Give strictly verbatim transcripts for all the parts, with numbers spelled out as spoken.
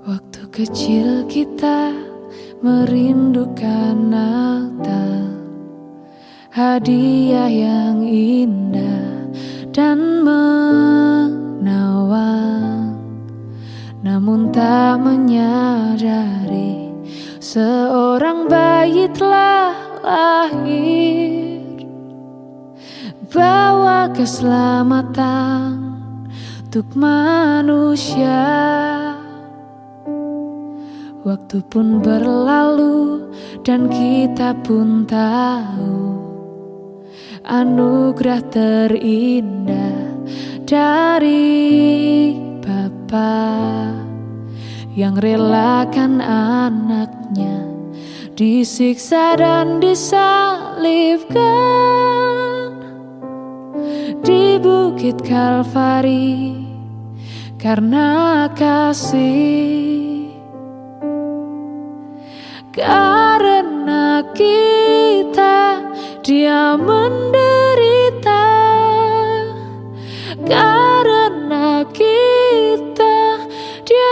Waktu kecil kita merindukan Natal, hadiah yang indah dan menawan. Namun tak menyadari seorang bayi telah lahir, bawa keselamatan untuk manusia. Waktu pun berlalu dan kita pun tahu anugerah terindah dari Bapa yang relakan anaknya disiksa dan disalibkan di Bukit Kalvari karena kasih. Karena kita Dia menderita, karena kita Dia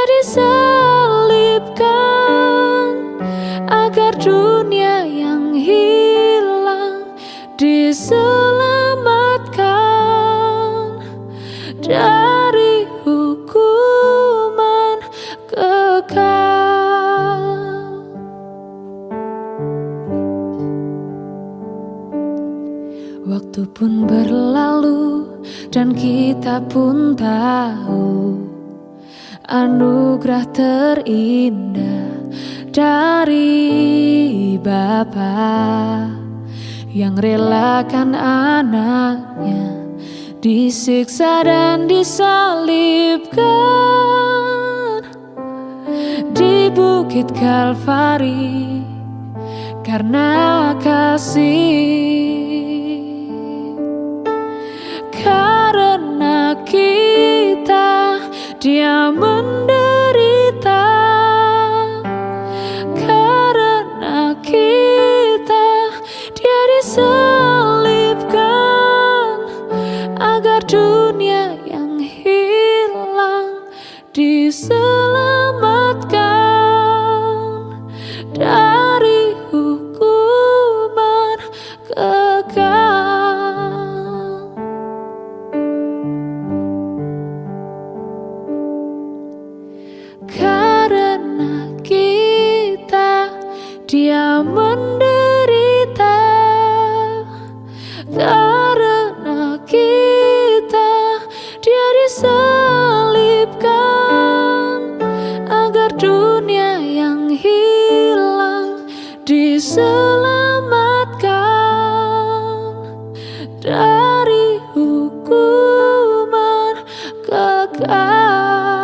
disalibkan, agar dunia yang hilang diselamatkan dari hukuman kekal. Waktu pun berlalu dan kita pun tahu anugerah terindah dari Bapa yang relakan anaknya disiksa dan disalibkan di Bukit Kalvari karena kasih. Karena kita Dia menderita, karena kita Dia disalibkan, agar dunia yang hilang diselamatkan dari hukuman kekal. Karena kita Dia menderita, karena kita Dia disalibkan, agar dunia yang hilang diselamatkan dari hukuman kekal.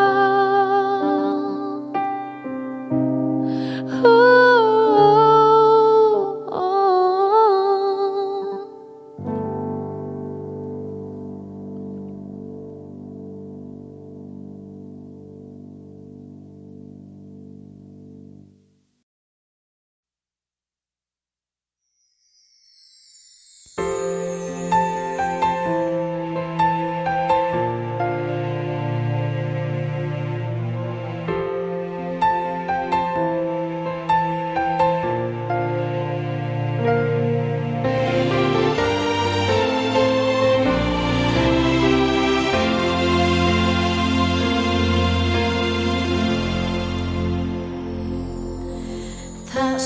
Tak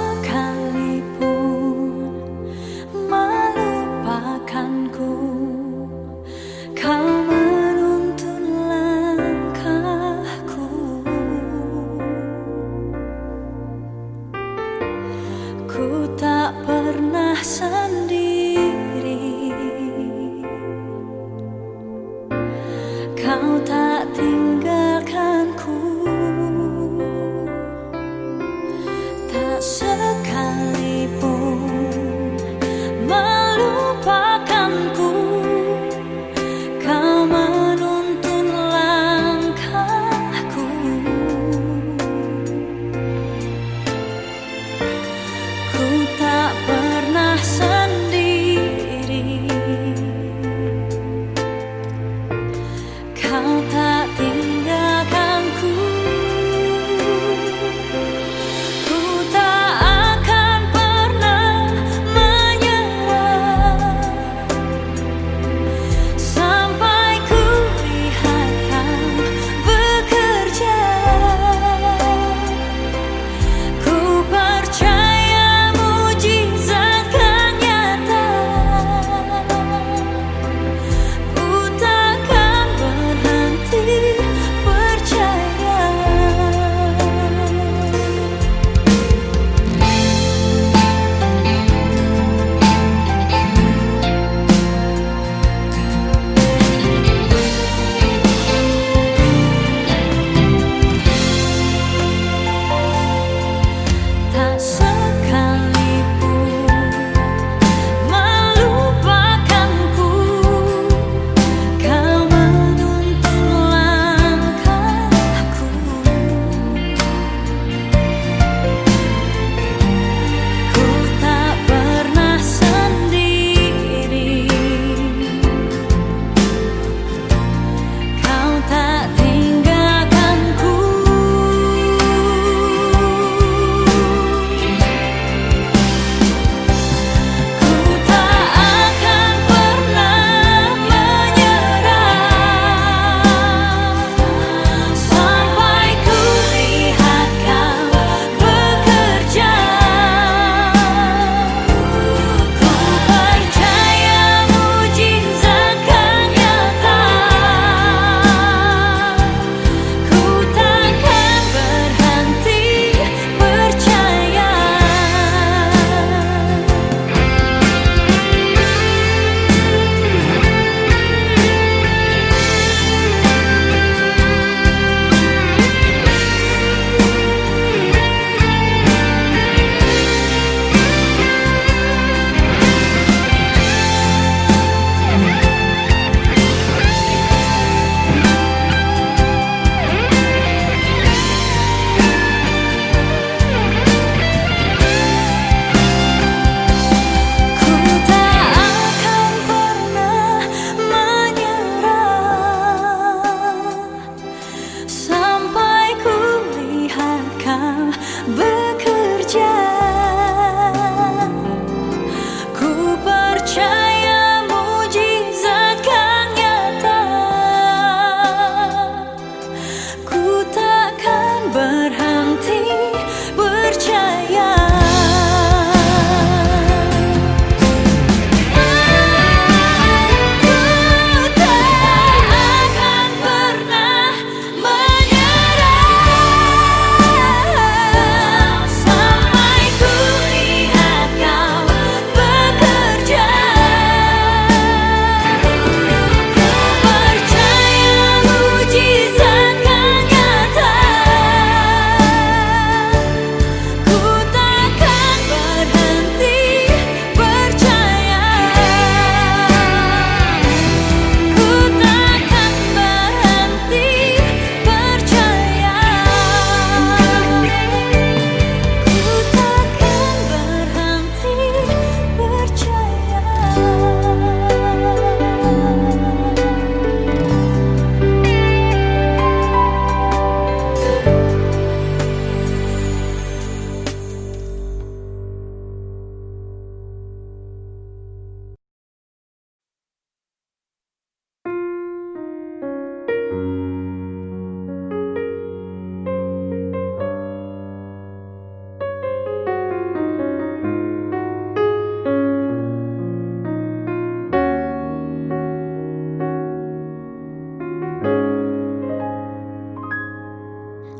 sekalipun melupakanku, kau menuntun langkahku. Ku tak pernah sendiri, kau tak tinggalkanku. Tak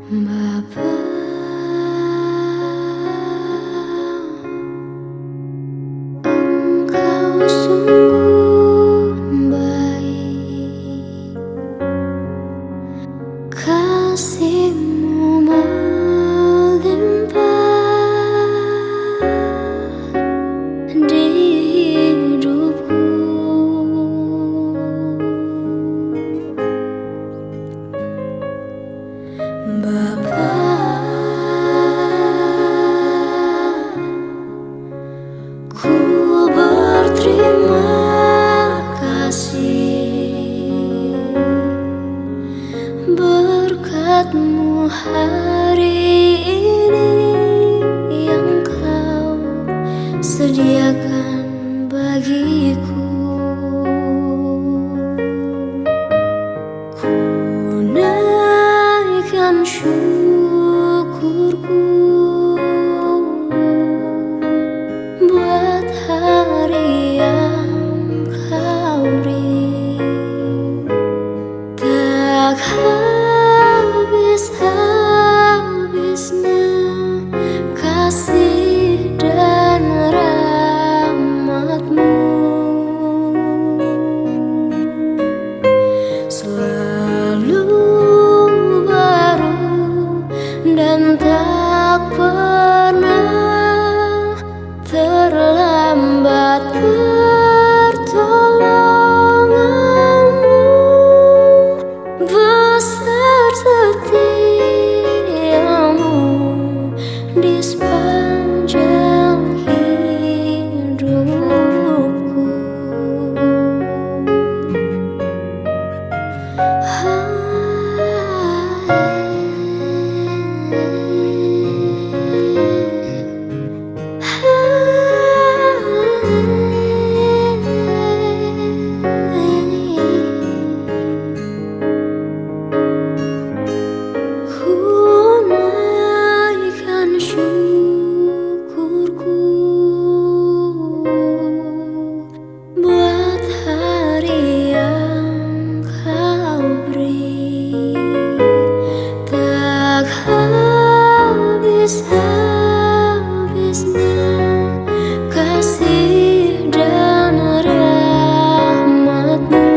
Bapa, Engkau sungguh baik, kasih-Mu melimpah di hidupku. Bapa, ku berterima kasih, berkat-Mu hari ini yang Kau sediakan bagiku. Ku naikkan syukurku buat hari yang Kau beri, tak habis-habisnya kasih dan rahmat-Mu. Selalu baru dan tak pernah terlambat pertolongan-Mu. Besar setiamu di sepanjang hidupku. Buat hari yang Kau beri, tak habis-habisnya kasih dan rahmat-Mu.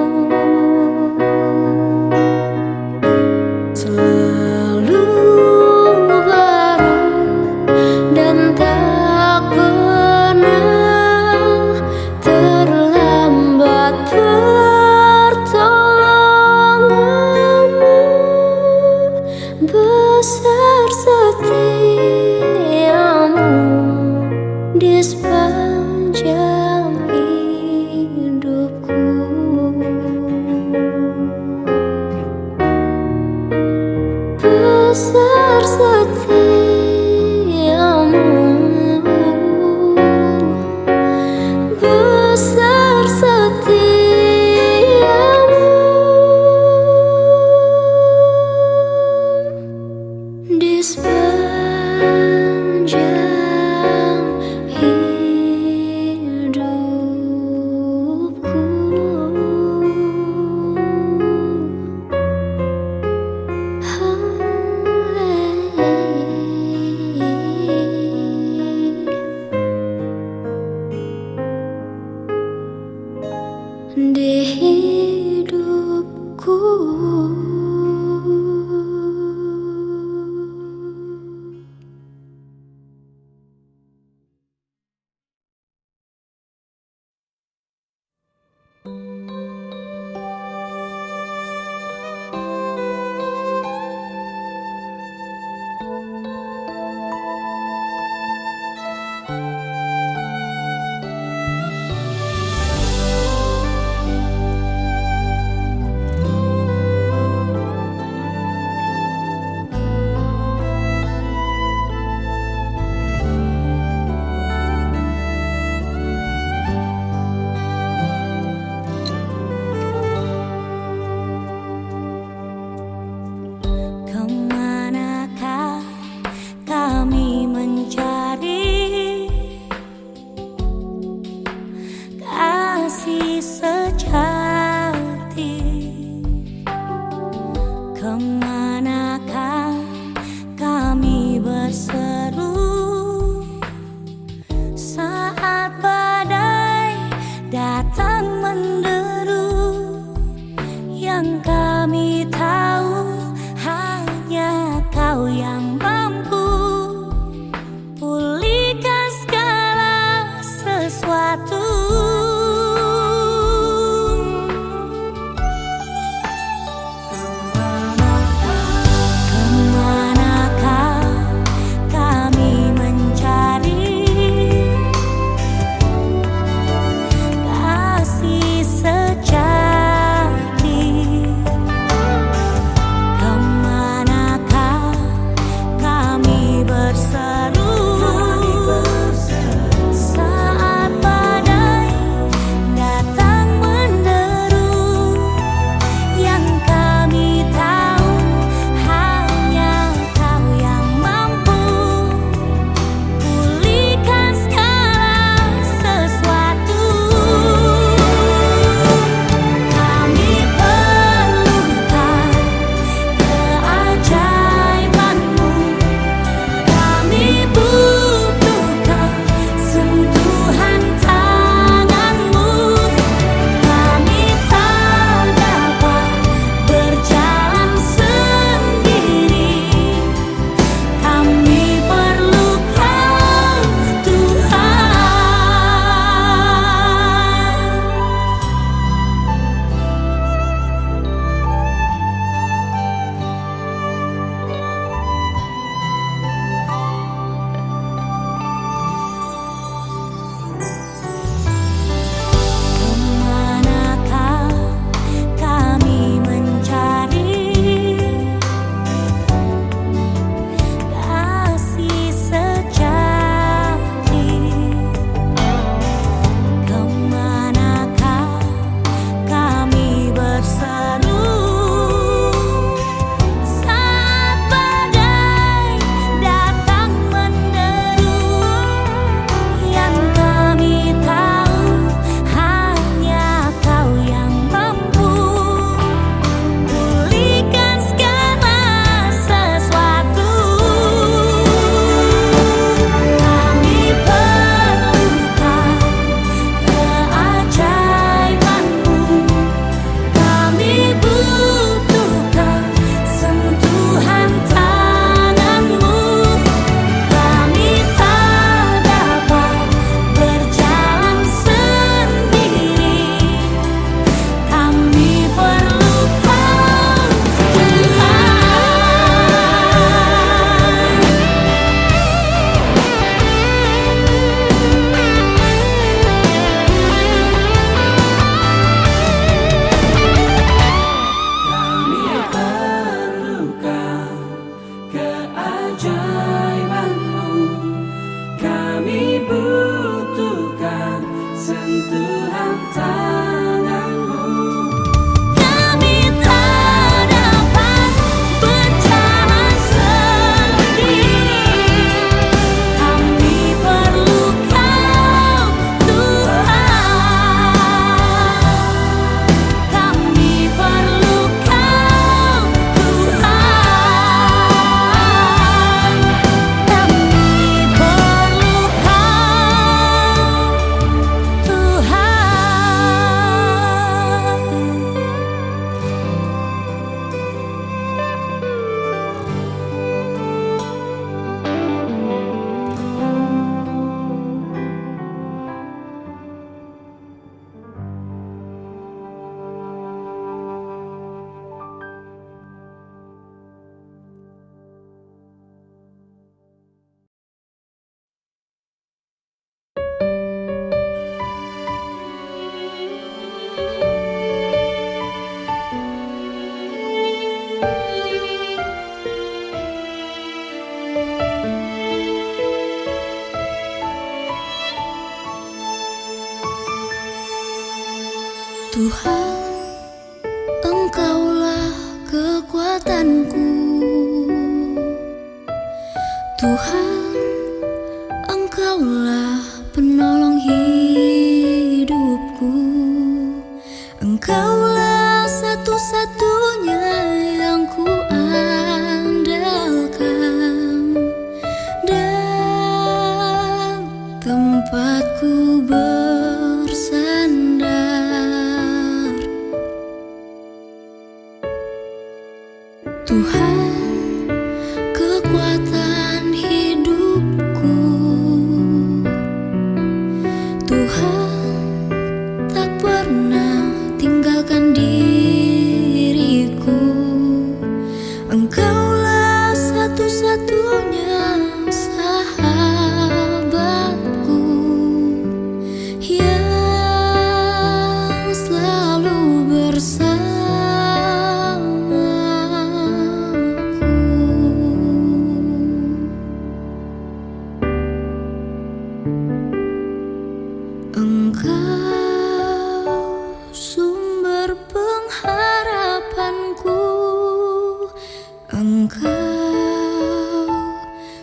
Selalu baru dan tak pernah terlambat pertolongan-Mu. Besar setiamu di sepanjang hidupku. Besar setiamu, besar setiamu di sepanjang hidupku. Di hidupku. Kau yang mampu pulihkan segala sesuatu. Tuhan, Engkaulah kekuatanku. Tuhan, Engkaulah penolong hidupku. Engkaulah satu-satunya yang ku andalkan dan tempatku bersandar. Tuhan,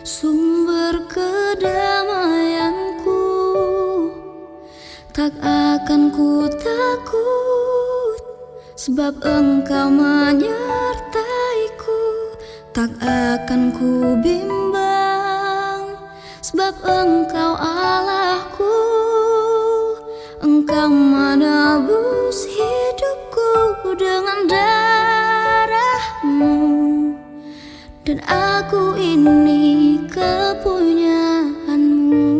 sumber kedamaianku. Tak akan ku takut, sebab Engkau menyertaiku. Tak akan ku bimbang, sebab Engkau Allahku. Engkau menebus hidupku dengan darah-Mu, dan aku ini kepunyaan-Mu.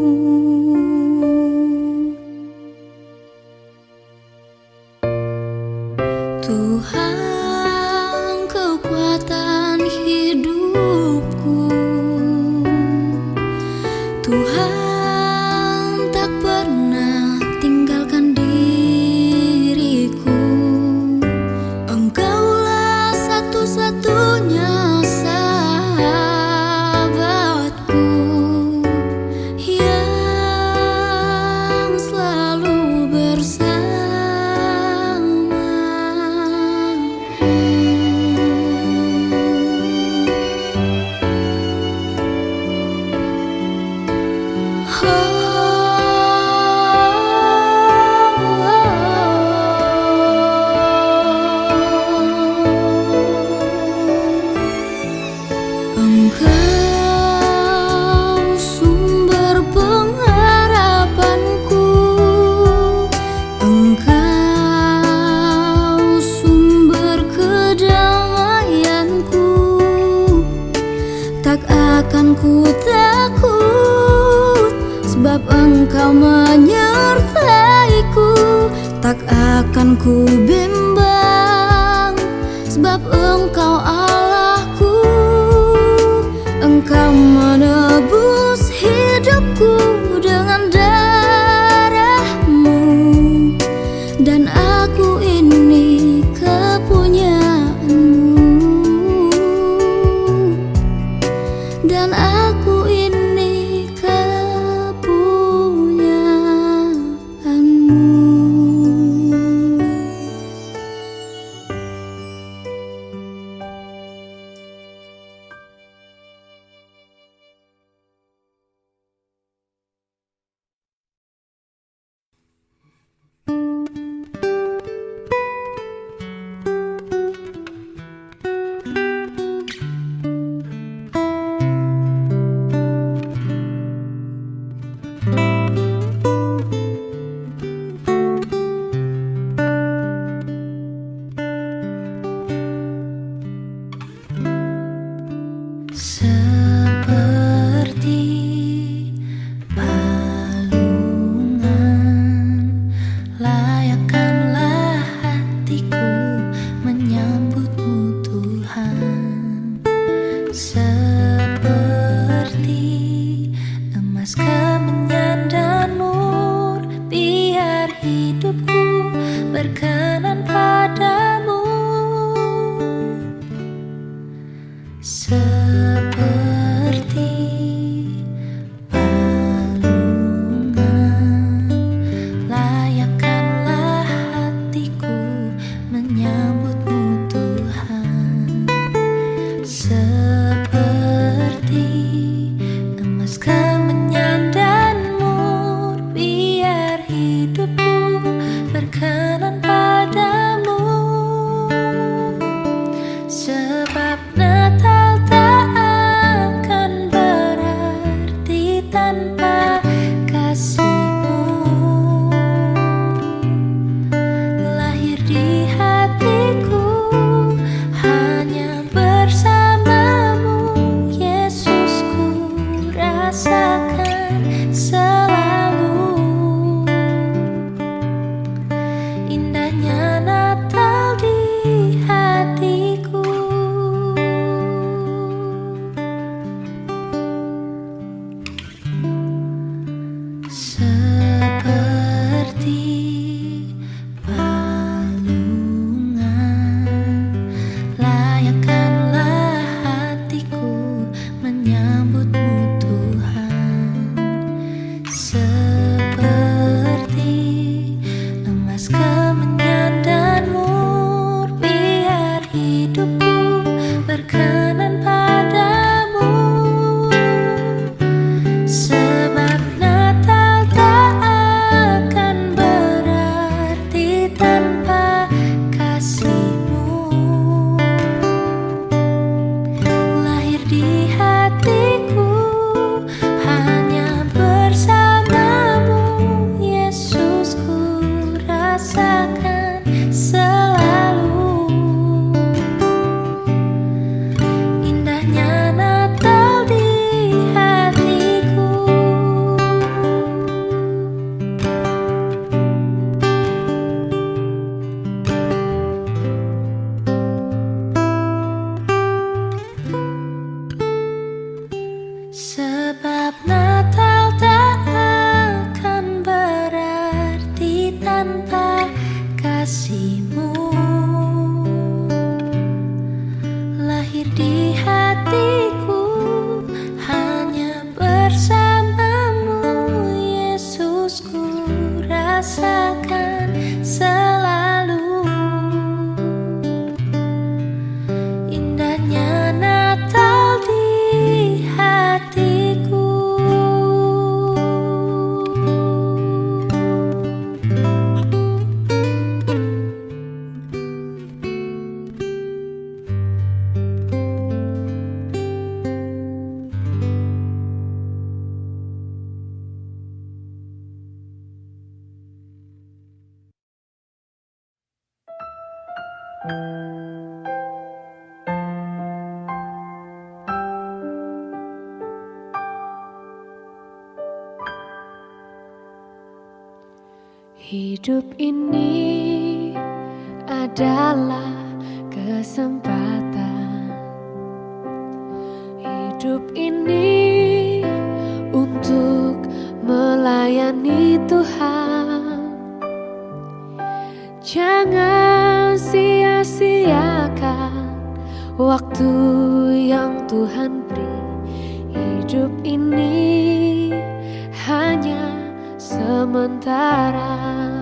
Tuhan, kekuatan hidupku. Tuhan tak pernah tinggalkan diriku. Engkaulah satu-satunya sahabatku yang selalu bersama. Engkau sumber pengharapanku. Engkau sumber kedamaianku. Tak akan ku takut, sebab Engkau menyertaiku. Tak akan ku bimbang, sebab Engkau Allahku. Engkau menebus hidupku dengan darah-Mu, dan aku ini kepunyaan-Mu, dan aku ini kepunyaan-Mu. Seperti palungan, layakkanlah hatiku menyambut-Mu Tuhan. Seperti emas kemenyan dan mur, biar hidupku berkenan padamu. Seperti Hidup ini adalah kesempatan. Hidup ini untuk melayani Tuhan. Jangan sia-siakan waktu yang Tuhan beri. Hidup ini hanya sementara.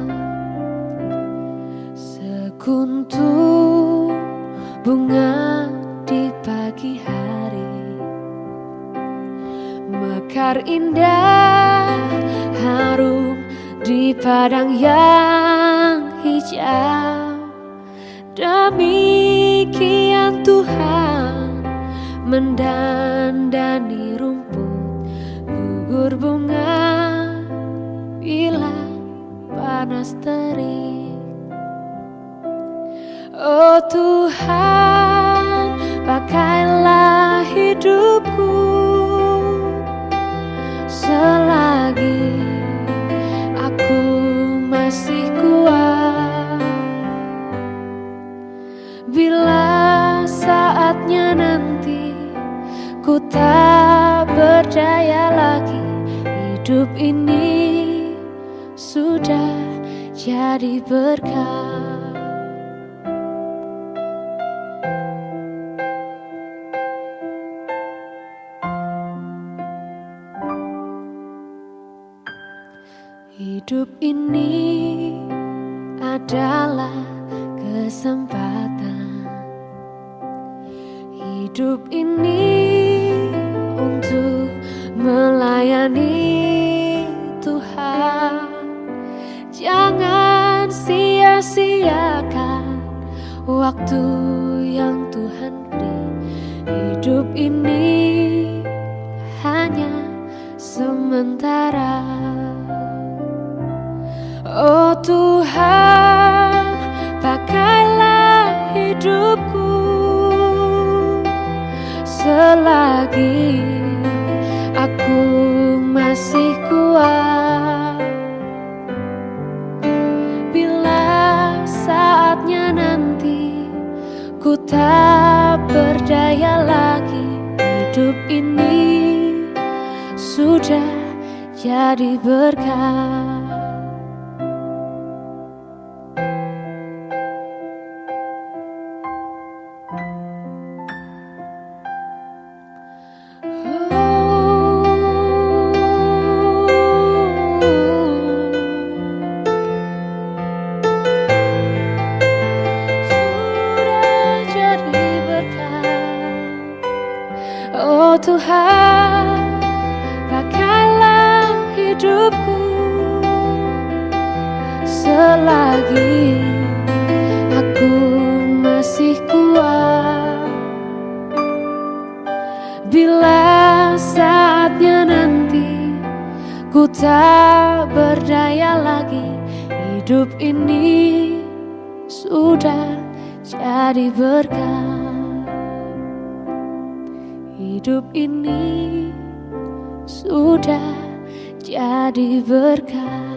Sekuntum bunga di pagi hari, mekar indah harum di padang yang hijau. Demikian Tuhan mendandani rumput, gugur bunga bila panas terik. Oh Tuhan, pakailah hidupku selagi aku masih kuat. Bila saatnya nanti ku tak berdaya lagi, hidup ini sudah jadi berkah. Hidup ini adalah kesempatan. Hidup ini untuk melayani Tuhan. Jangan sia-siakan waktu yang Tuhan beri. Hidup ini hanya sementara. Oh Tuhan, pakailah hidupku selagi aku masih kuat. Bila saatnya nanti ku tak berdaya lagi, hidup ini sudah jadi berkah. Oh Tuhan, pakailah hidupku selagi aku masih kuat. Bila saatnya nanti ku tak berdaya lagi, hidup ini sudah jadi berkah. Hidup ini sudah jadi berkah.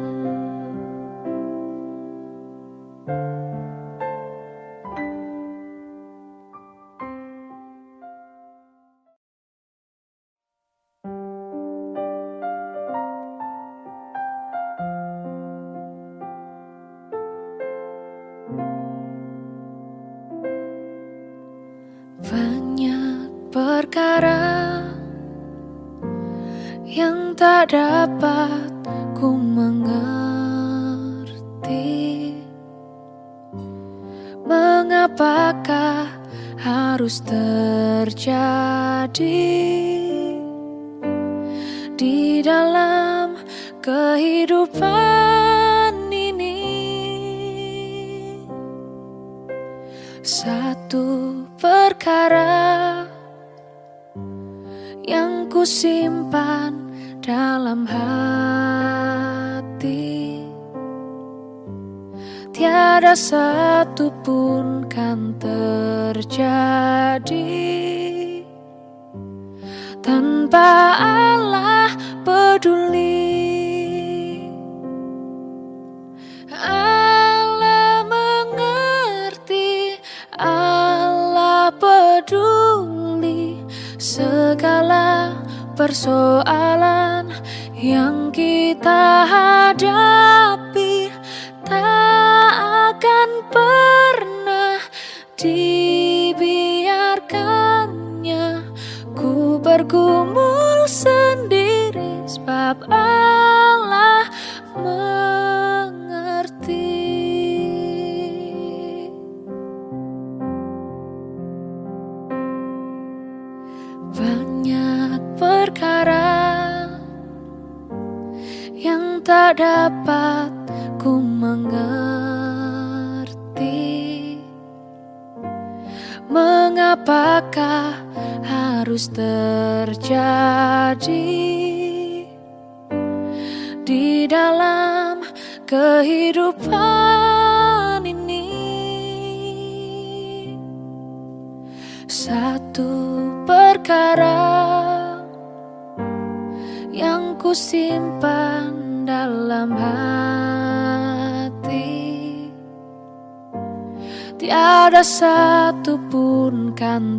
Banyak perkara yang tak dapat ku mengerti. Mengapakah harus terjadi di dalam kehidupan ini? Satu perkara yang ku simpan dalam hati, tiada satu pun kan terjadi tanpa Allah peduli. segala persoalan yang kita hadapi tak akan pernah dibiarkannya ku bergumul sendiri, sebab Allah mengerti. Banyak perkara yang tak dapat ku mengerti, mengapakah harus terjadi di dalam kehidupan ini. Satu perkara yang ku simpan dalam hati, tiada satu pun kan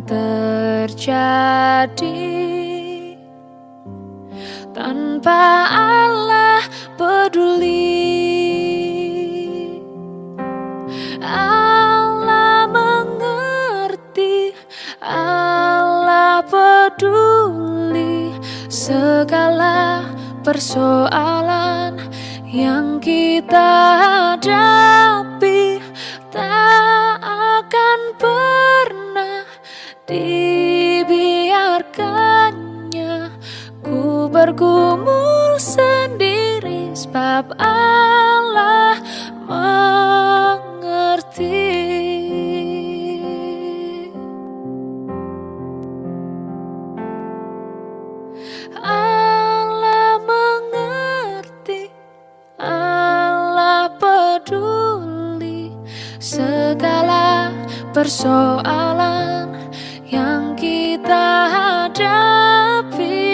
terjadi tanpa Allah peduli. Allah mengerti, Allah peduli segala persoalan yang kita hadapi tak akan pernah dibiarkannya ku bergumul sendiri, sebab Allah mengerti. Allah mengerti, Allah peduli segala persoalan yang kita hadapi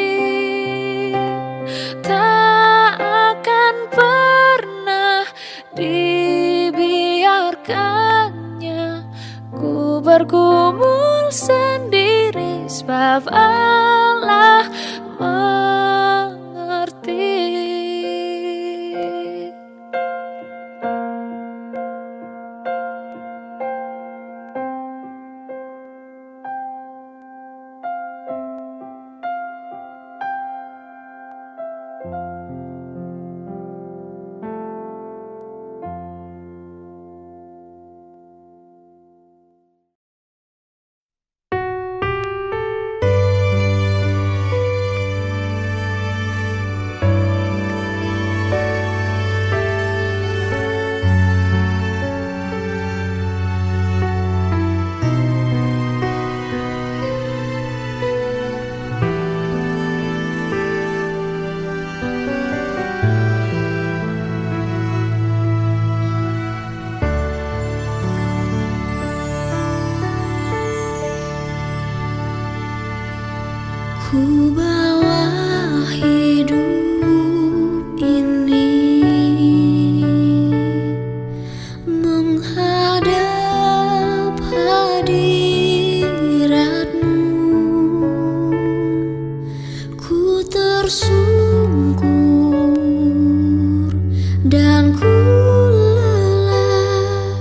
tak akan pernah dibiarkannya ku bergumul sendiri, sebab Allah mengerti. Ku bawa hidup ini menghadap hadirat-Mu. Ku tersungkur dan ku lelah,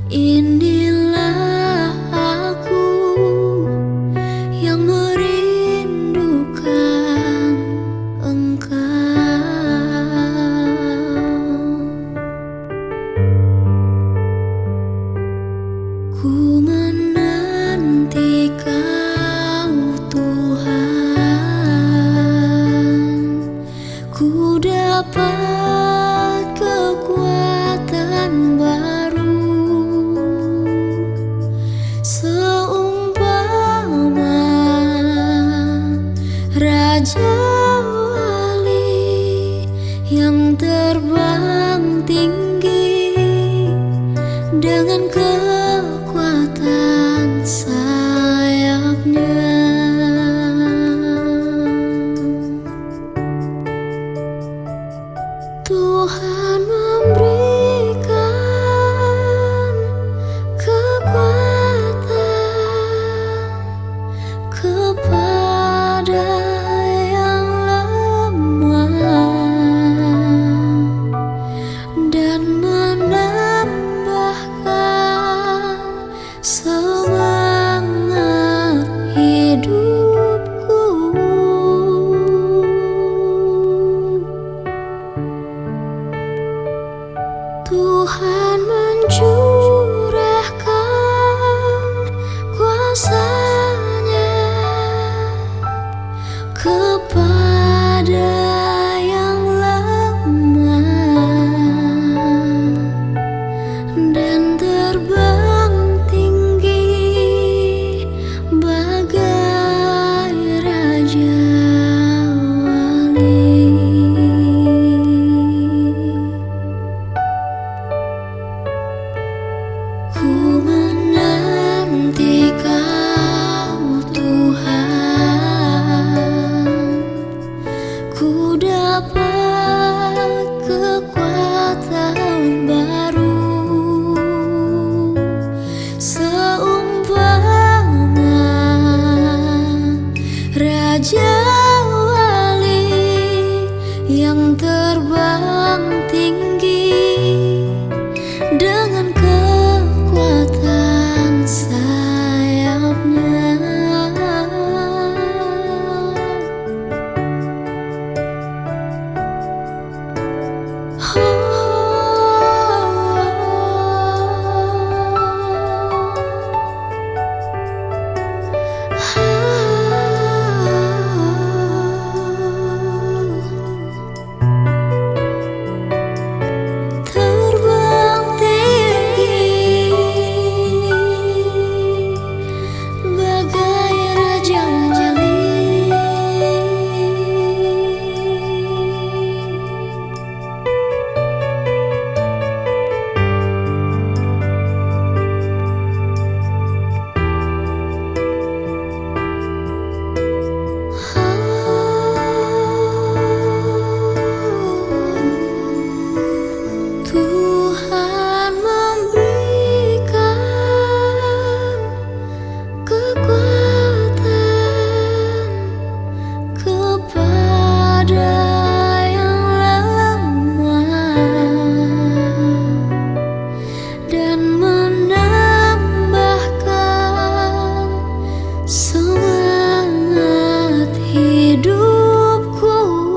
inilah aku yang merindukan Engkau. Ku menanti Kau Tuhan, ku dapat kekuatan baru seumpama Raja Wali yang terbang tinggi dengan kekuatan sayapnya. Tuhan memberikan kekuatan kepada yang lemah dan menambahkan semangat hidupku. Tuhan mencurahkan kuasa-Nya kepada yang lemah dan terbang tinggi bagai Raja Wali. Ku menanti Kau Tuhan, ku dapat kekuatan baru seumpama Raja Wali yang terbang tinggi dengan kekuatan sayapnya. Terbang tinggi bagai Raja Wali. Tuhan memberikan kekuatan kepada yang lemah dan menambahkan semangat hidupku.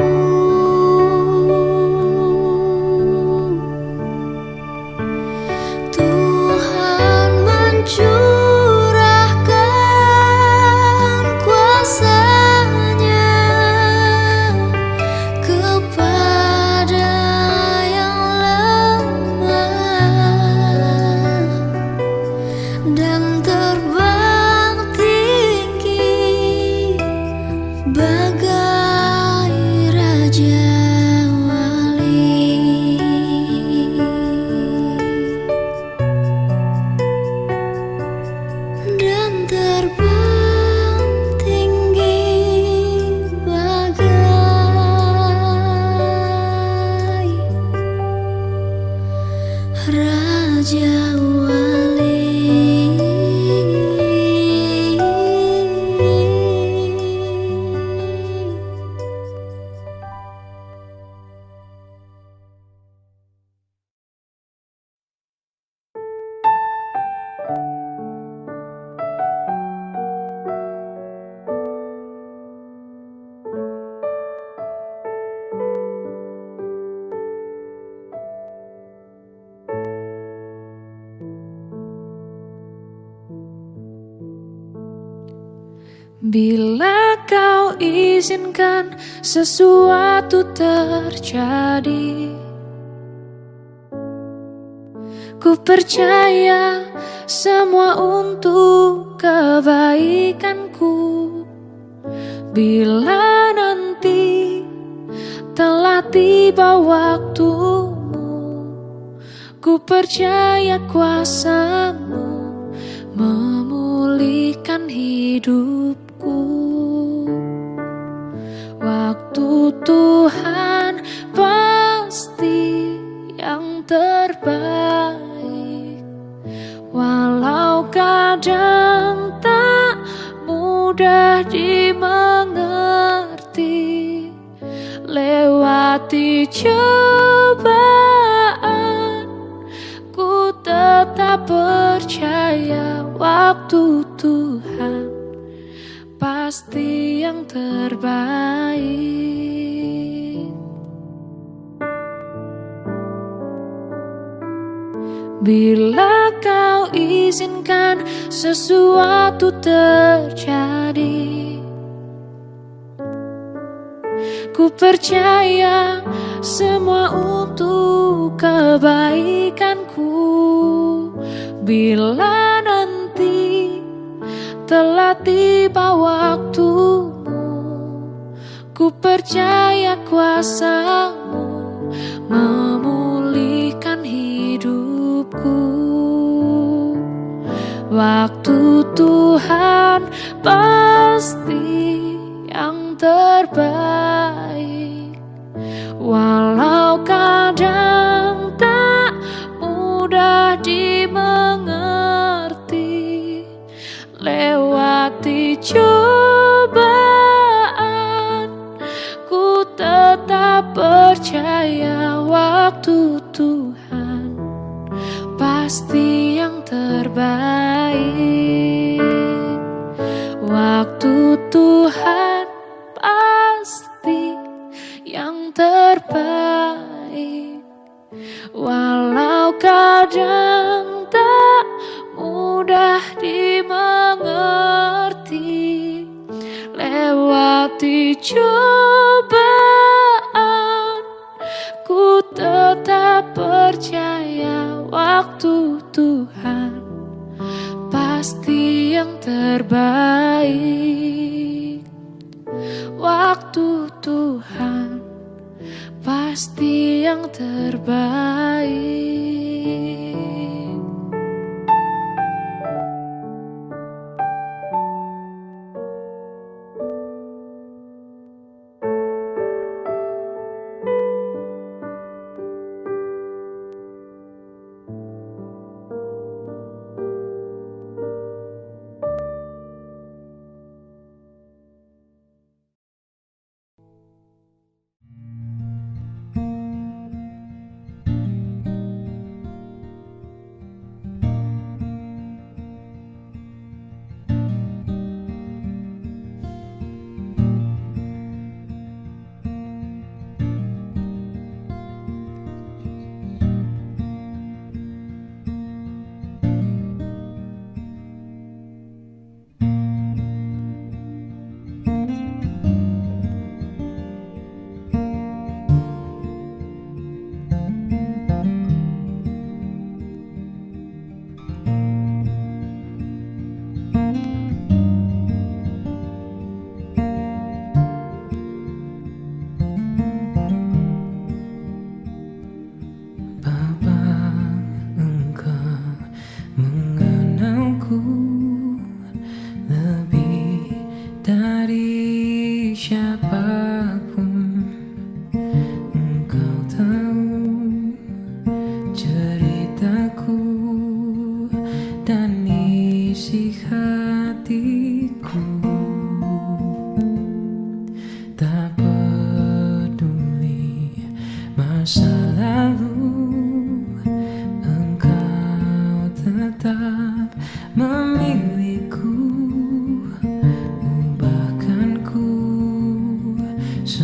Tuhan mencurahkan kuasa-Nya kepada yang lemah dan terbang tinggi bagai Raja Wali. Dan terbang tinggi bagai Raja Wali. Bila Kau izinkan sesuatu terjadi, ku percaya semua untuk kebaikanku. Bila nanti telah tiba waktumu, ku percaya kuasa-Mu memulihkan hidupku. Waktu Tuhan pasti yang terbaik, walau kadang tak mudah dimengerti. Lewati cobaan, ku tetap percaya waktu Tuhan pasti yang terbaik. Bila kau izinkan sesuatu terjadi, ku percaya semua untuk kebaikanku. Bila nanti telah tiba waktumu, ku percaya kuasa-Mu memulihkan hidupku. Waktu Tuhan pasti yang terbaik, walau kadang tak mudah dimengerti. Lewati cobaan, ku tetap percaya waktu Tuhan pasti yang terbaik. Waktu Tuhan pasti yang terbaik, walau kadang tak mudah dimengerti. Lewati cobaan, ku tetap percaya waktu Tuhan pasti yang terbaik. Waktu Tuhan pasti yang terbaik. Memilihku, bahkan ku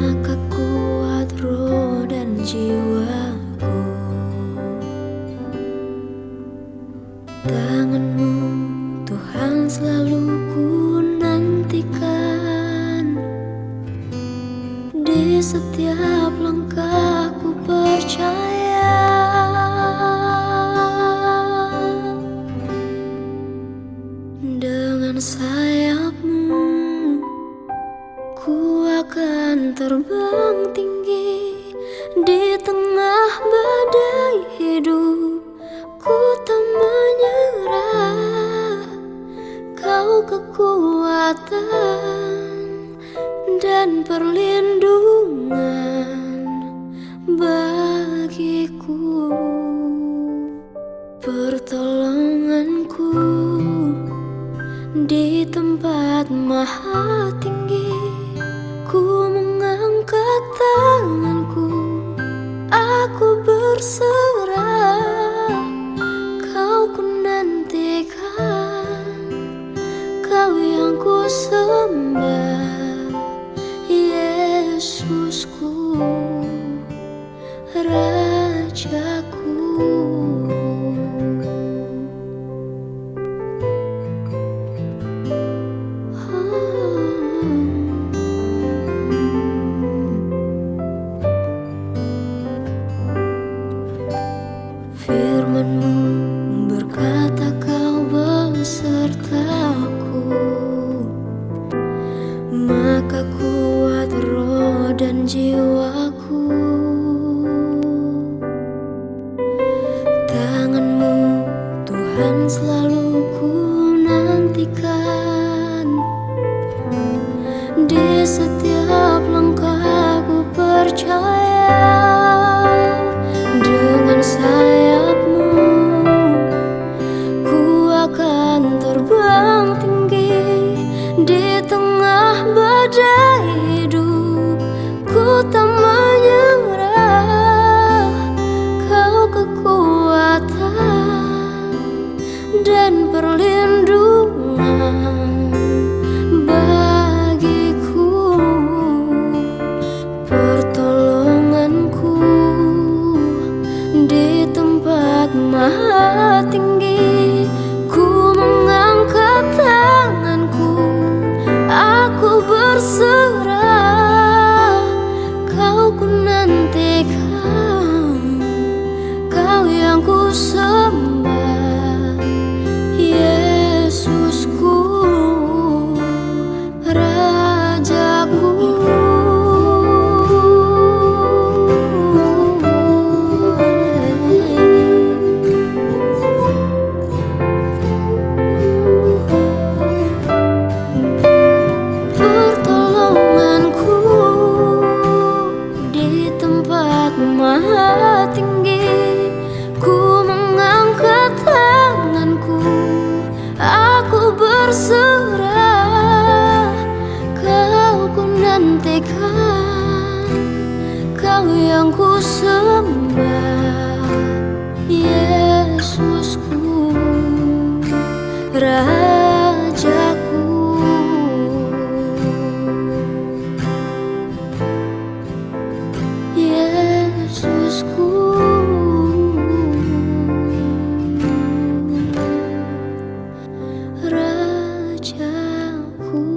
maka kuat roh dan jiwaku. Tangan-Mu Tuhan selalu ku nantikan, di setiap langkah ku percaya. Dengan sayap-Mu ku akan terbang tinggi di tengah badai hidup. Ku tak menyerah, Kau kekuatan dan perlindungan bagiku, pertolonganku di tempat maha tinggi. Ku mengangkat tanganku, aku berserah. Kau ku nantikan, Kau yang ku sembah, Yesusku, Rajaku. Firman-Mu berkata Kau besertaku, maka kuat roh dan jiwaku. Tangan-Mu Tuhan selalu ku nantikan, di setiap langkah ku percaya. Dengan sayap-Mu ku akan terbang tinggi di tengah badai hidup. Ku tak menyerah, Kau kekuatan dan perlindungan bagiku, pertolonganku di tempat maha tinggi. Ku mengangkat tanganku, aku berserah. Kau ku nantikan, Kau yang ku sembah, Yesusku, Rajaku. Pertolonganku di tempat maha tinggi. Ku mengangkat tanganku, aku berserah. Kau ku nantikan, Kau yang ku sembah, Yesusku, Rajaku. Yesusku, Rajaku.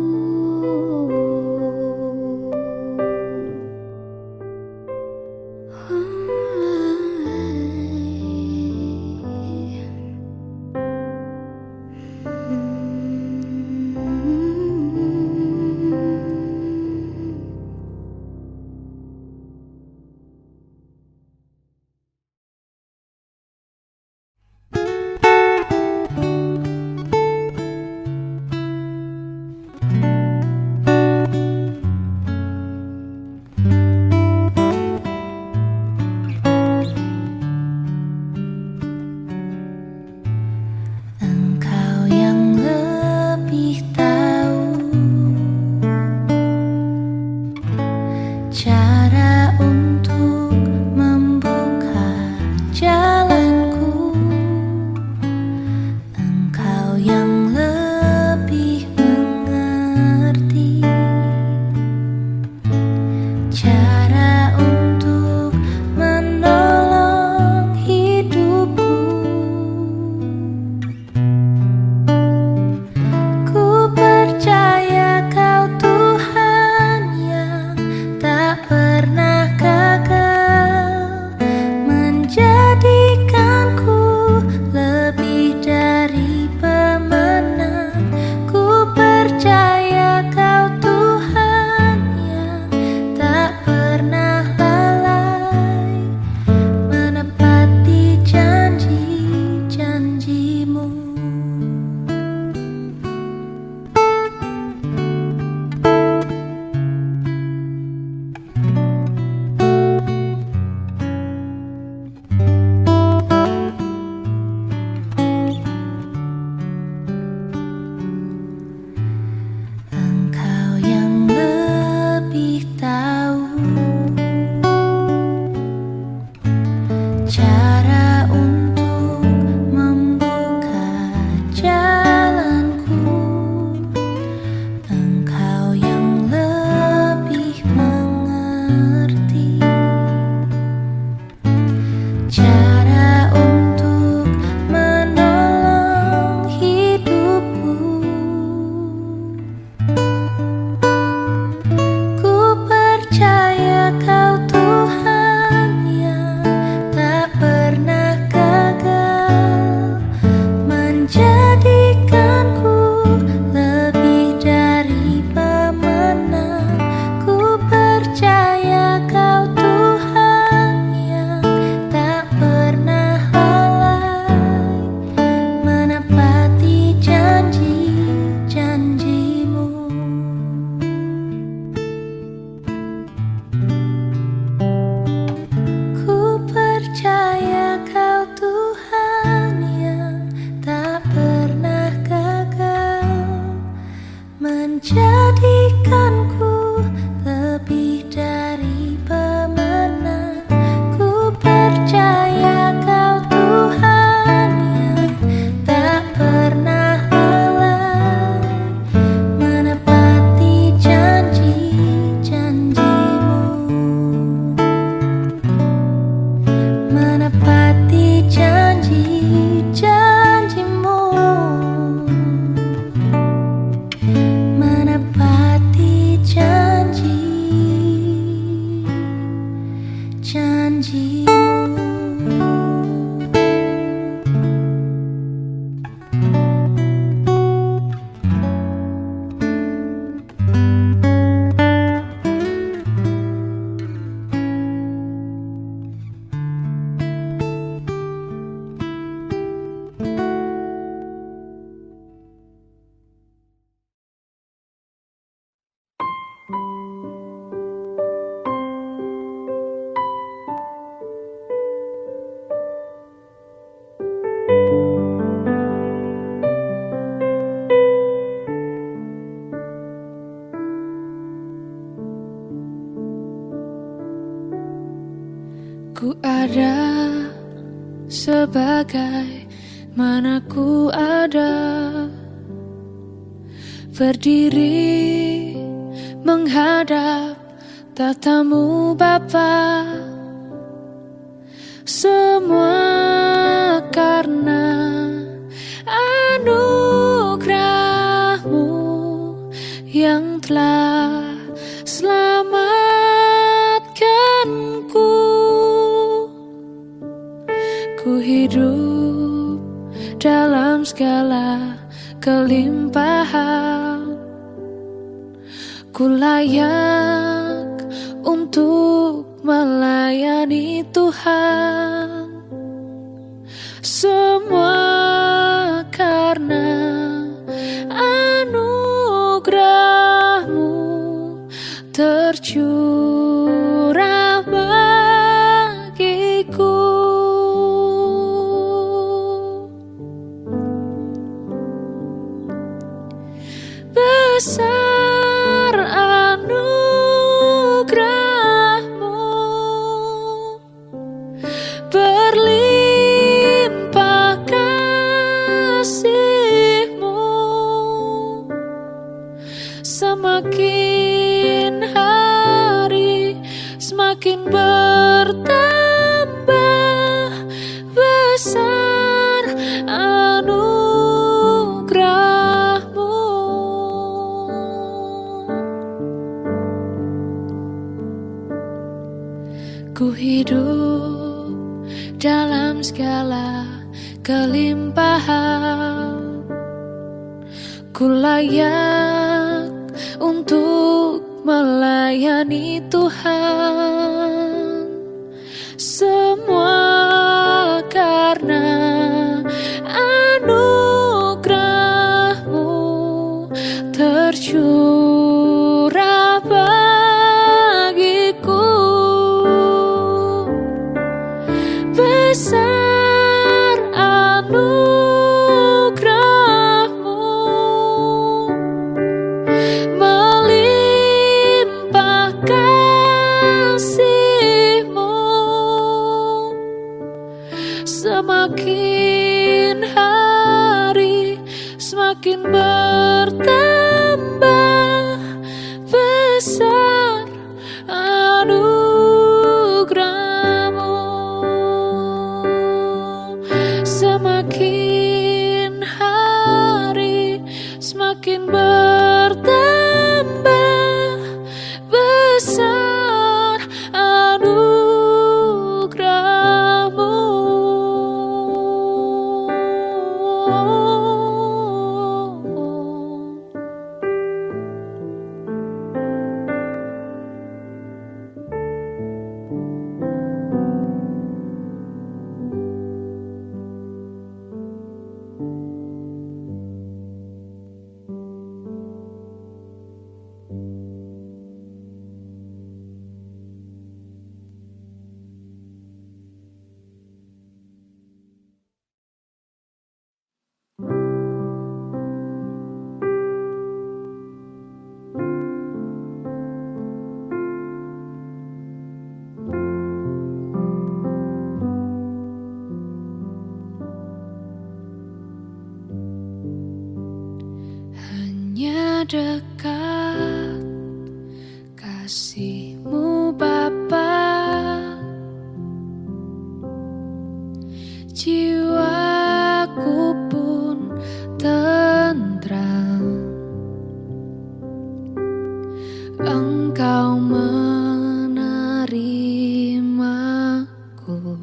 Cara untuk membuka jalanku, Engkau yang lebih mengerti. Cara untuk menolong hidupku, ku percaya Kau Tuhan yang tak pernah gagal, menjadikanku lebih dari pemenang. Ku percaya Kau Tuhan yang tak pernah lalai, menepati janji-janji-Mu. Ku percaya Kau Tuhan yang tak pernah gagal, menjadikanku lebih dari pemenang. Ku percaya Kau Tuhan yang tak pernah lalai, menepati janji-janji-Mu, menepati janji-janji-Mu, menepati janji-janji-Mu. Ku ada sebagai mana ku ada, berdiri menghadap tatamu Bapa. Semua karena anugerah-Mu yang telah selamatkanku. Ku hidup dalam segala kelimpahan, ku layak untuk melayani Tuhan. Semua karena anugerah-Mu tercurah bagiku. Besar anugerah-Mu, berlimpah kasih-Mu, semakin hari semakin bertambah besar anugerah-Mu. Ku hidup dalam segala kelimpahan, ku layak untuk melayani Tuhan. Semua karena anugerah-Mu tercurah bagiku. Besar anugerah-Mu, melimpah kasih-Mu, Semakin hari semakin bertambah besar anugerahmu. Semakin hari semakin bertambah besar anugerahmu. Hanya dekat kasih-Mu Bapa, jiwaku pun tentram. Engkau menerimaku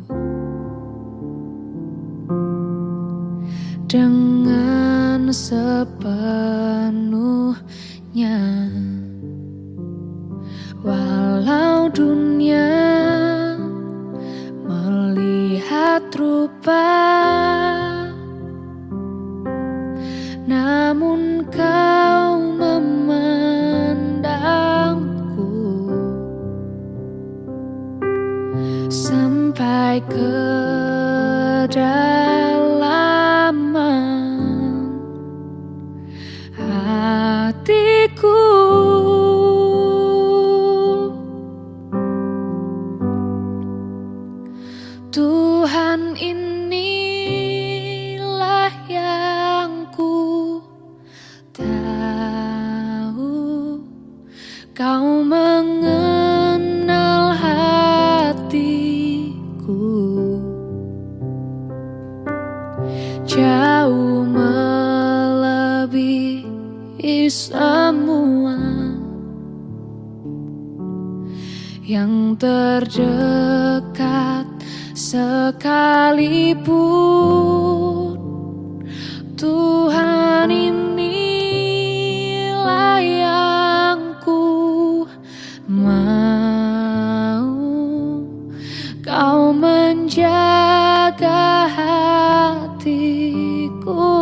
dengan sepenuhnya. Walau dunia melihat rupa, namun Kau memandangku sampai ke kedalaman hatiku. Tuhan, inilah yang ku tahu, Kau mengenal hatiku jauh melebihi semua yang terdekat sekalipun. Tuhan, inilah yang ku mau, Kau menjaga hatiku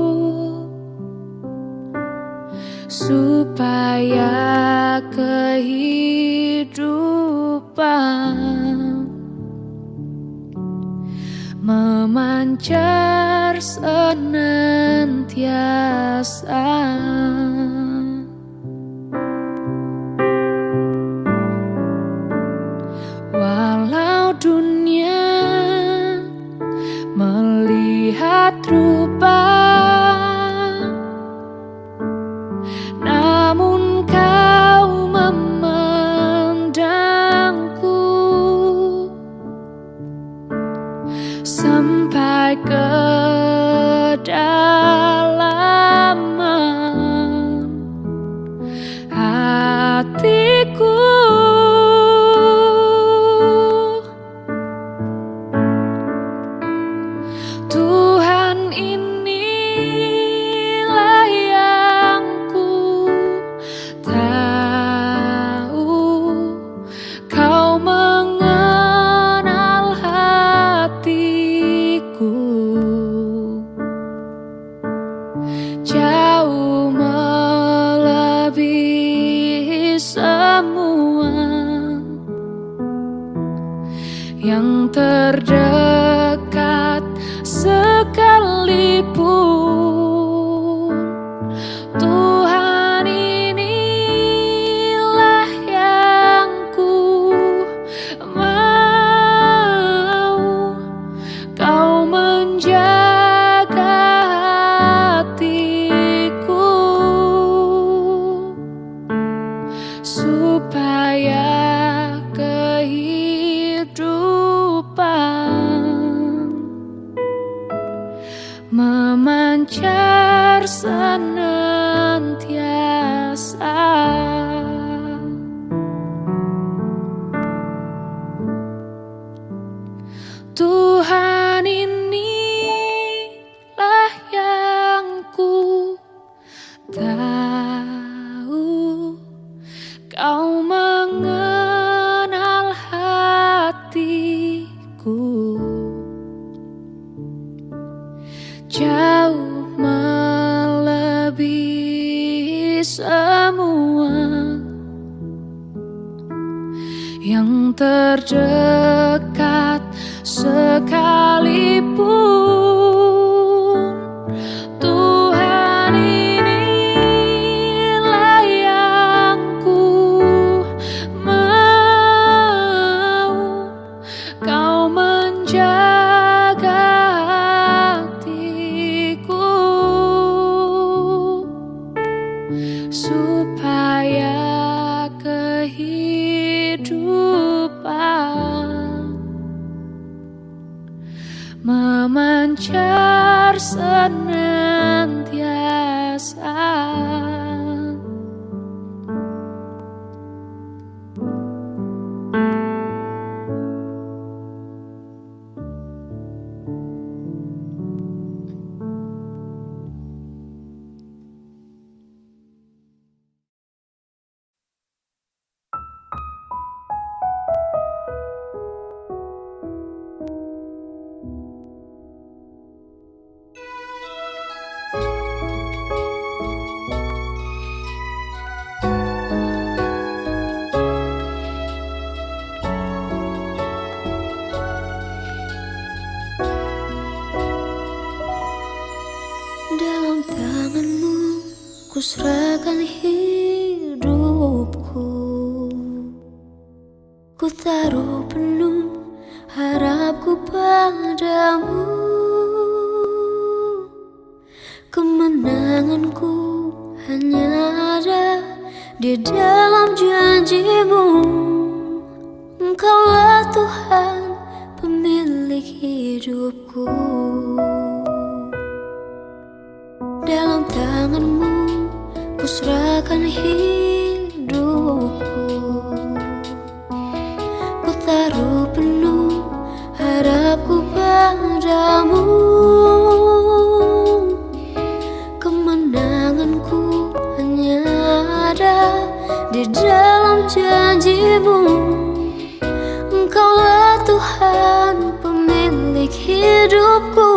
supaya kehidupan memancar senantiasa. Walau dunia melihat rupa, namun Kau memandangku sampai ke kedalaman hatiku. Tuhan, inilah yang ku tahu, Kau mengenal hatiku jauh melebihi semua yang terdekat sekalipun. Tuhan, inilah yang ku mau, Kau men Tuhan, inilah yang ku tahu, Kau mengenal hatiku jauh melebihi semua yang terdekat sekalipun. Tuhan, inilah yang ku mau, Kau menjaga hatiku supaya kehidupan memancar senantiasa. Dalam tanganmu ku serahkan hidupku, ku taruh penuh harapku padamu. Kemenanganku hanya ada di dalam janjimu. Engkaulah Tuhan pemilik hidupku. Dalam tanganmu ku serahkan hidupku, ku taruh penuh harapku padamu. Kemenanganku hanya ada di dalam janjimu. Engkaulah Tuhan pemilik hidupku.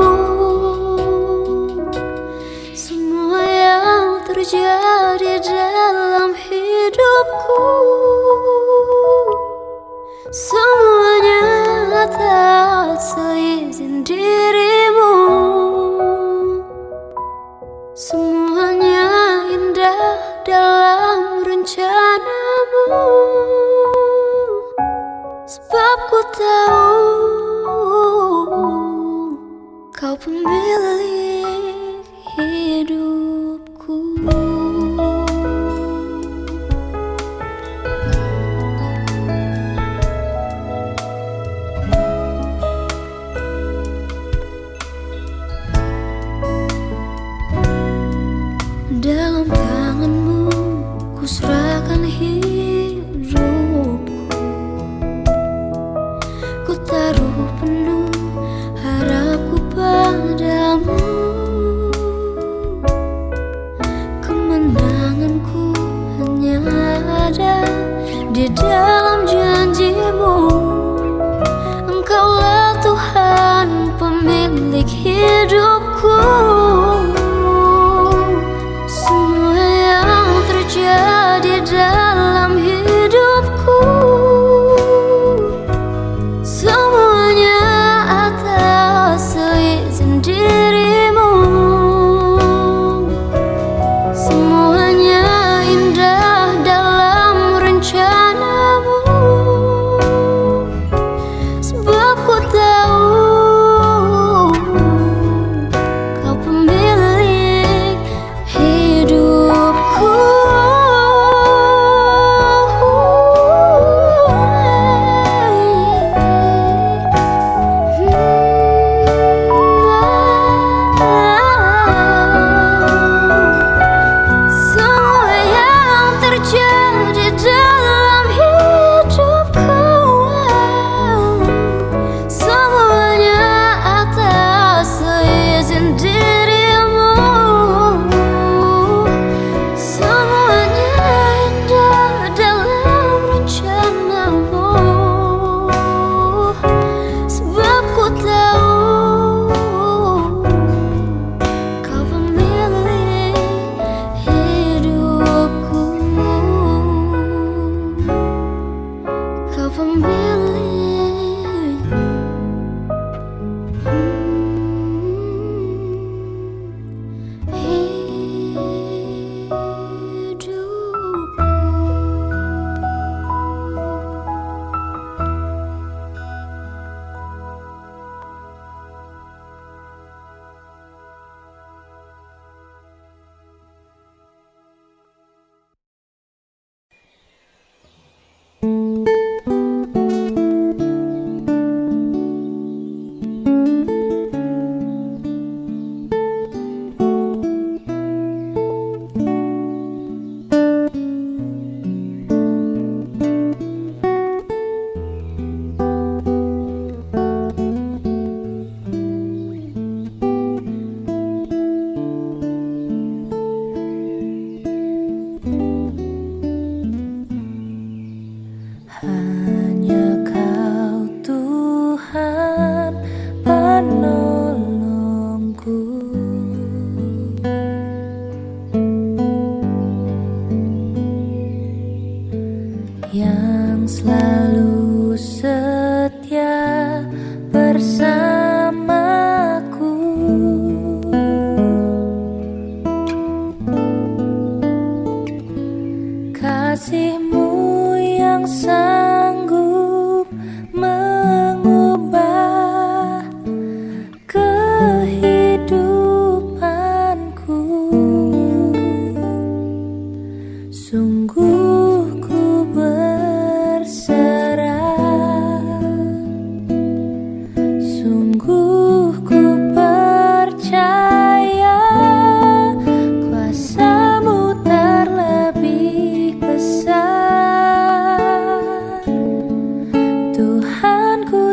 Terjadi dalam hidupku, semuanya atas seizin dirimu. Semuanya indah dalam rencanamu, sebab ku tahu Kau pemilik hidupku. Dalam tanganmu ku serahkan hidupku, ku taruh penuh harapku padamu. Kemenanganku hanya ada di dalam janjimu. Engkaulah Tuhan pemilik hidupku. Semua yang terjadi dalam hidupku, semuanya atas seizin dirimu. Semuanya indah dalam rencanamu,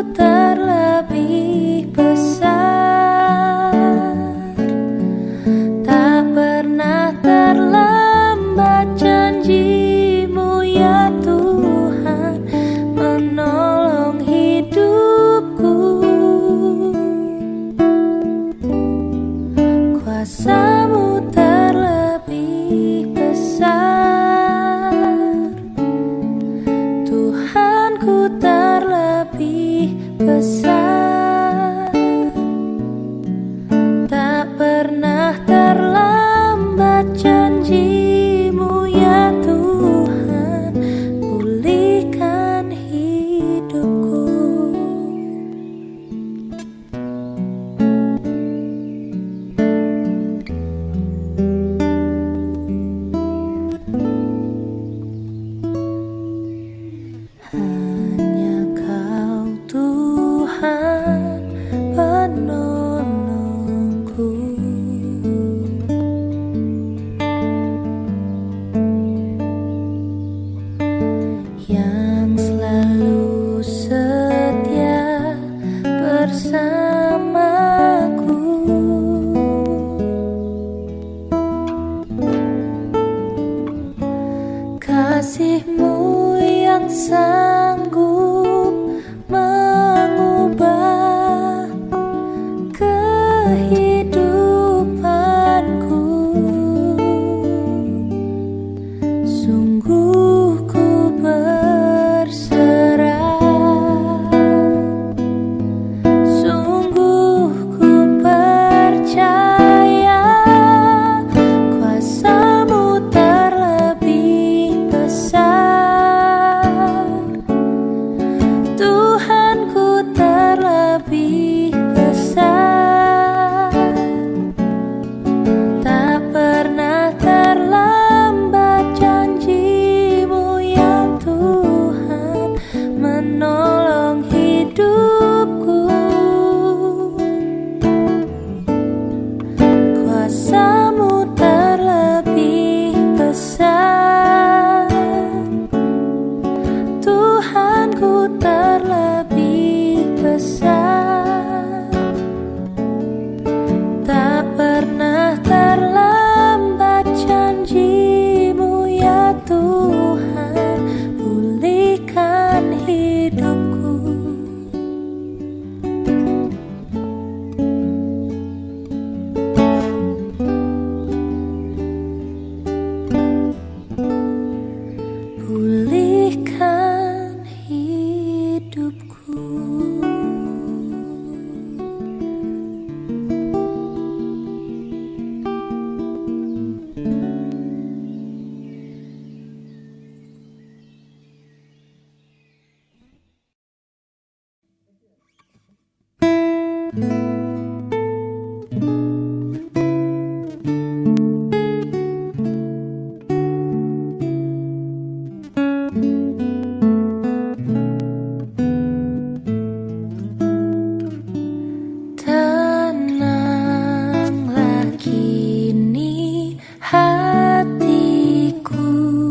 terlebih besar, tak pernah terlambat janji-Mu ya Tuhan menolong hidupku. Kuasa-Mu terlebih besar, Tuhanku terlebih besar, tak pernah terlambat janji-Mu ya Tuhan pulihkan hidupku. Hanya Kau Tuhan penolongku, yang selalu setia bersamaku. Kasih-Mu yang sanggup mengubah kehidupanku, sungguh ku berserah, sungguh ku percaya kuasa-Mu terlebih besar, Tuhanku terlebih besar, tak pernah terlambat janji-Mu ya Tuhan menolong hidupku. Kuasa-Mu terlebih besar, Tuhanku terlebih besar, tak pernah terlambat janji-Mu ya Tuhan pulihkan hidupku. Pulihkan hidupku. Tenanglah kini hatiku,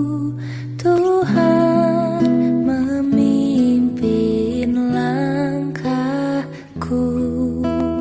Tuhan memimpin langkahku.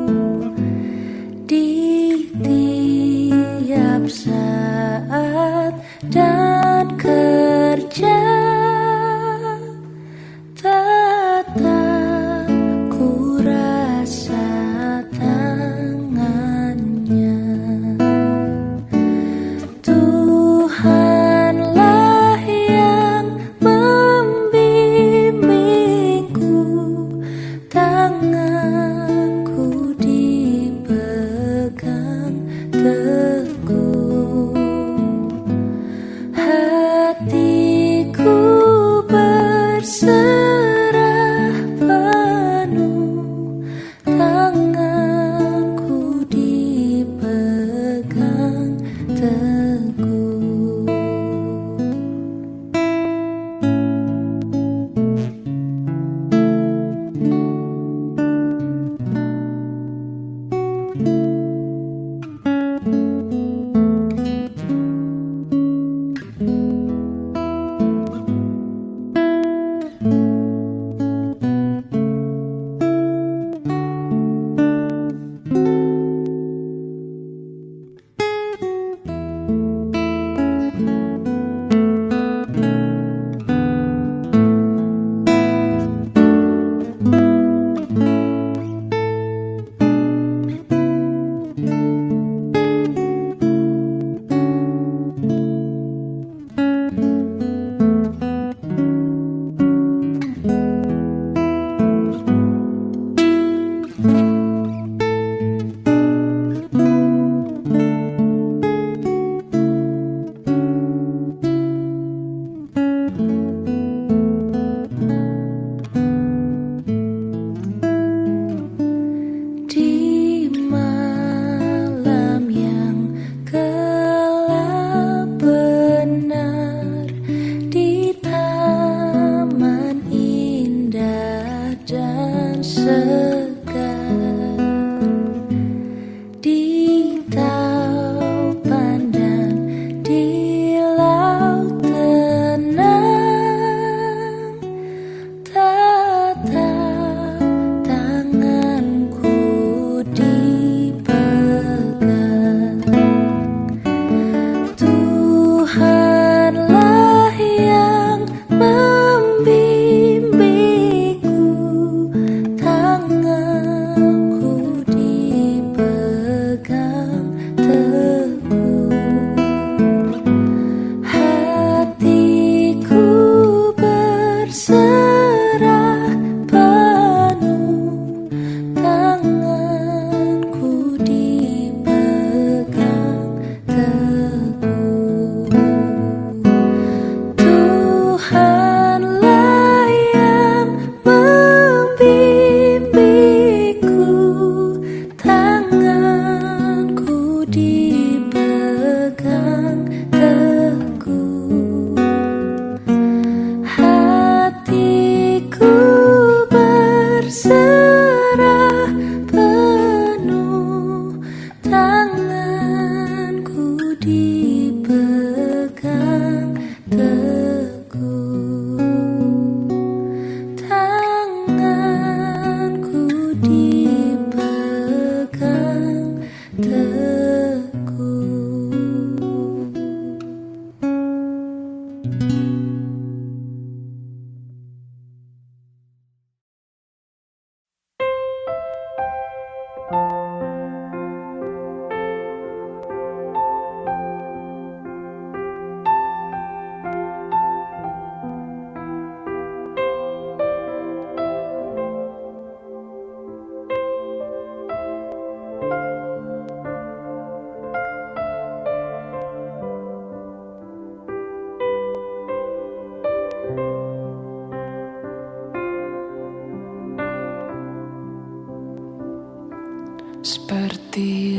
Seperti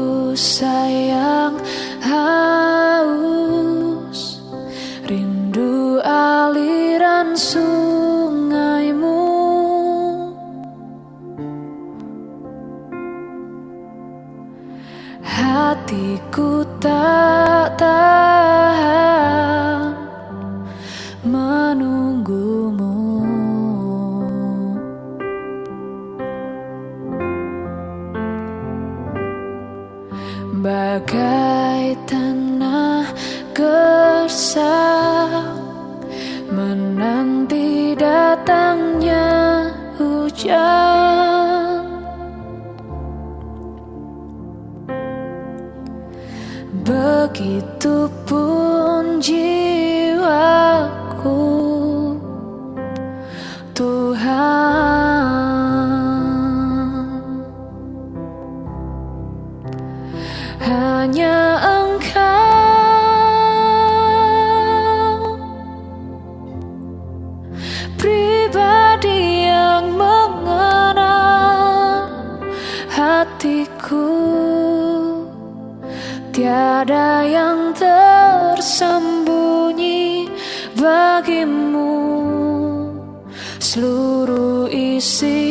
rusa yang haus, rindu aliran sungaimu. Hatiku tak tahan menunggumu. Bagai tanah gersang menanti datangnya hujan. Begitupun jiwaku, Tuhan. Hanya Engkau, pribadi yang mengenal hatiku. Tiada yang tersembunyi bagimu. Seluruh isi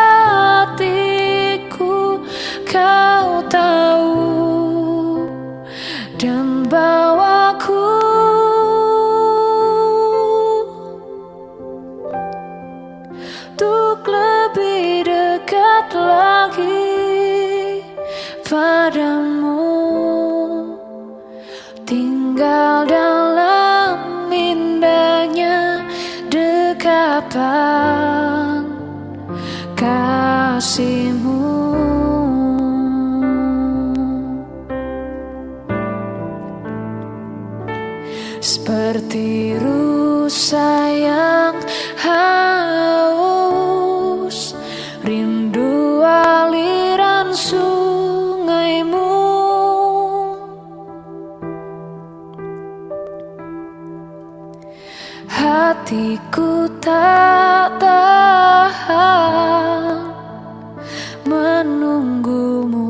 hatiku Kau tahu. Dan bawaku untuk lebih dekat lagi padamu, tinggal dalam indahnya dekapan kasih-Mu. Seperti rusa yang haus, rindu aliran sungaimu. Hatiku tak tahan menunggumu.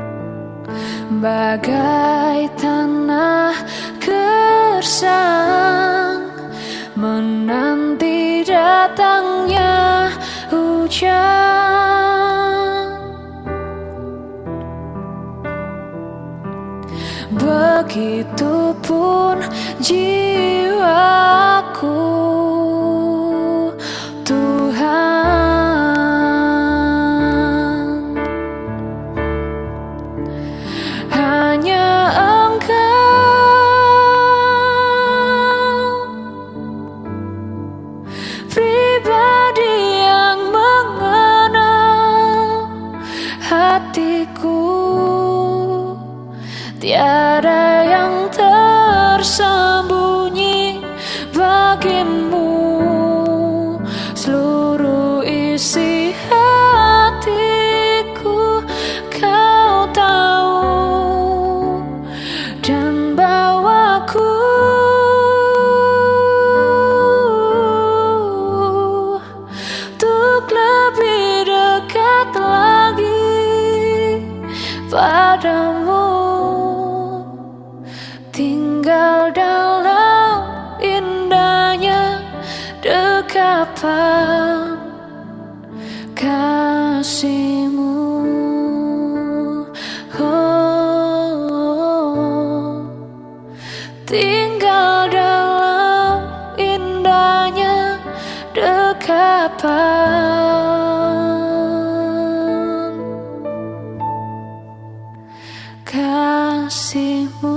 Bagai tanah gersang hujan. Begitupun jiwaku, Tuhan. Hanya Engkau pribadi yang mengenal hatiku. Tiada yang tersembunyi bagimu, seluruh isi hatiku kau tahu, dan bawaku untuk lebih dekat lagi padamu. Tinggal dalam indahnya dekapan kasih-Mu. Oh, tinggal dalam indahnya dekapan kasih-Mu.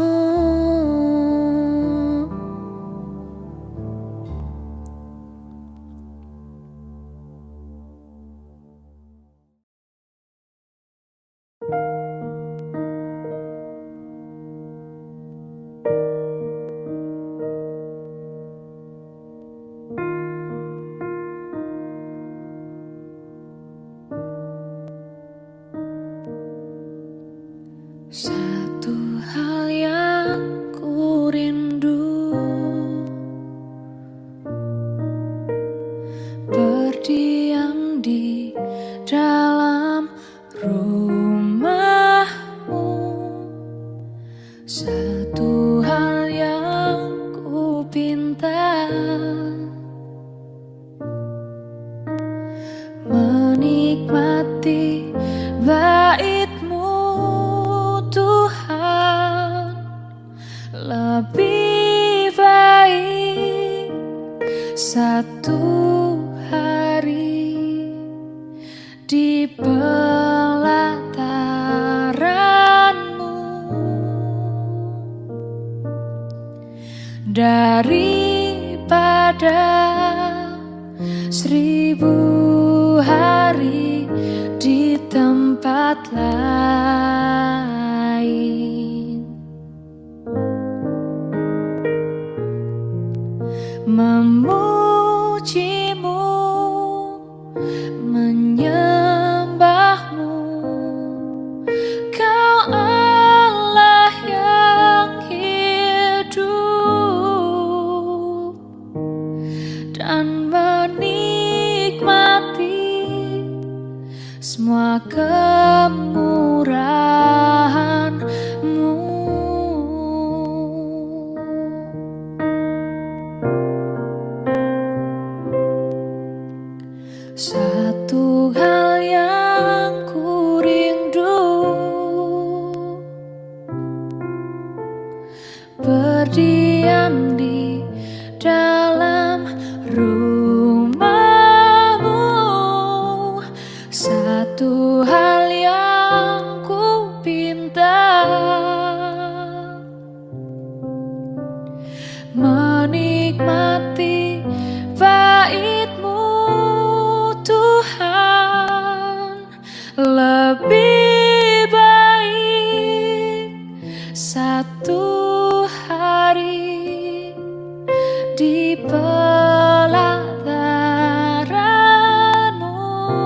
Satu hal yang ku rindu, berdiam di dalam rumah-Mu. Satu hal yang ku pinta, menikmati bait-Mu, Tuhan. Lebih baik satu hari di pelataran-Mu daripada seribu hari di tempat lain. Memuji-Mu, menyembah-Mu, Kau Allah yang hidup, dan menikmati semua kemurahan-Mu. Satu hal yang ku rindu, berdiam di dalam rumah-Mu. Satu hal yang ku pinta, menikmati bait-Mu, Tuhan. Lebih baik satu hari di pelataran-Mu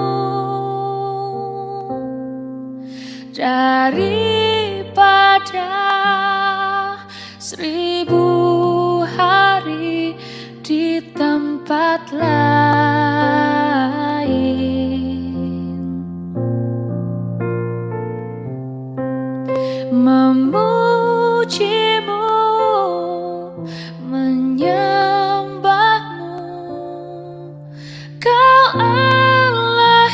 daripada seribu hari di tempat lain. Memuji-Mu, menyembah-Mu, Kau Allah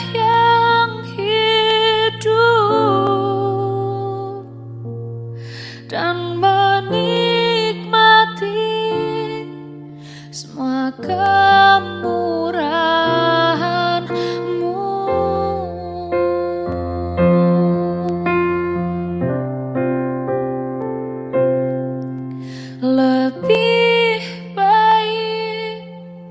lebih baik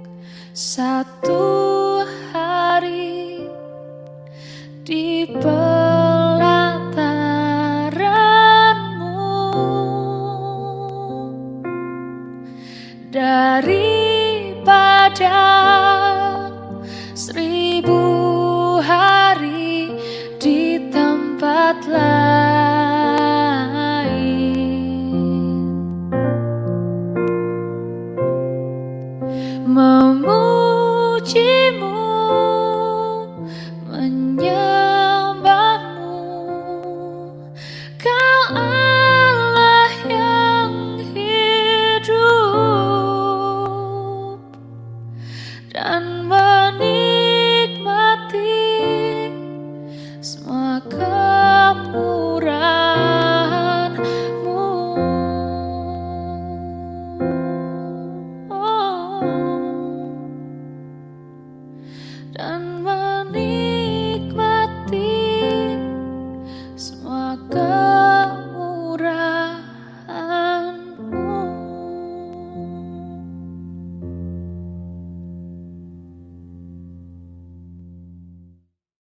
satu hari di pelataranmu daripada seribu hari di tempat lain. Memujimu, menyembahmu, Kau Allah yang hidup dan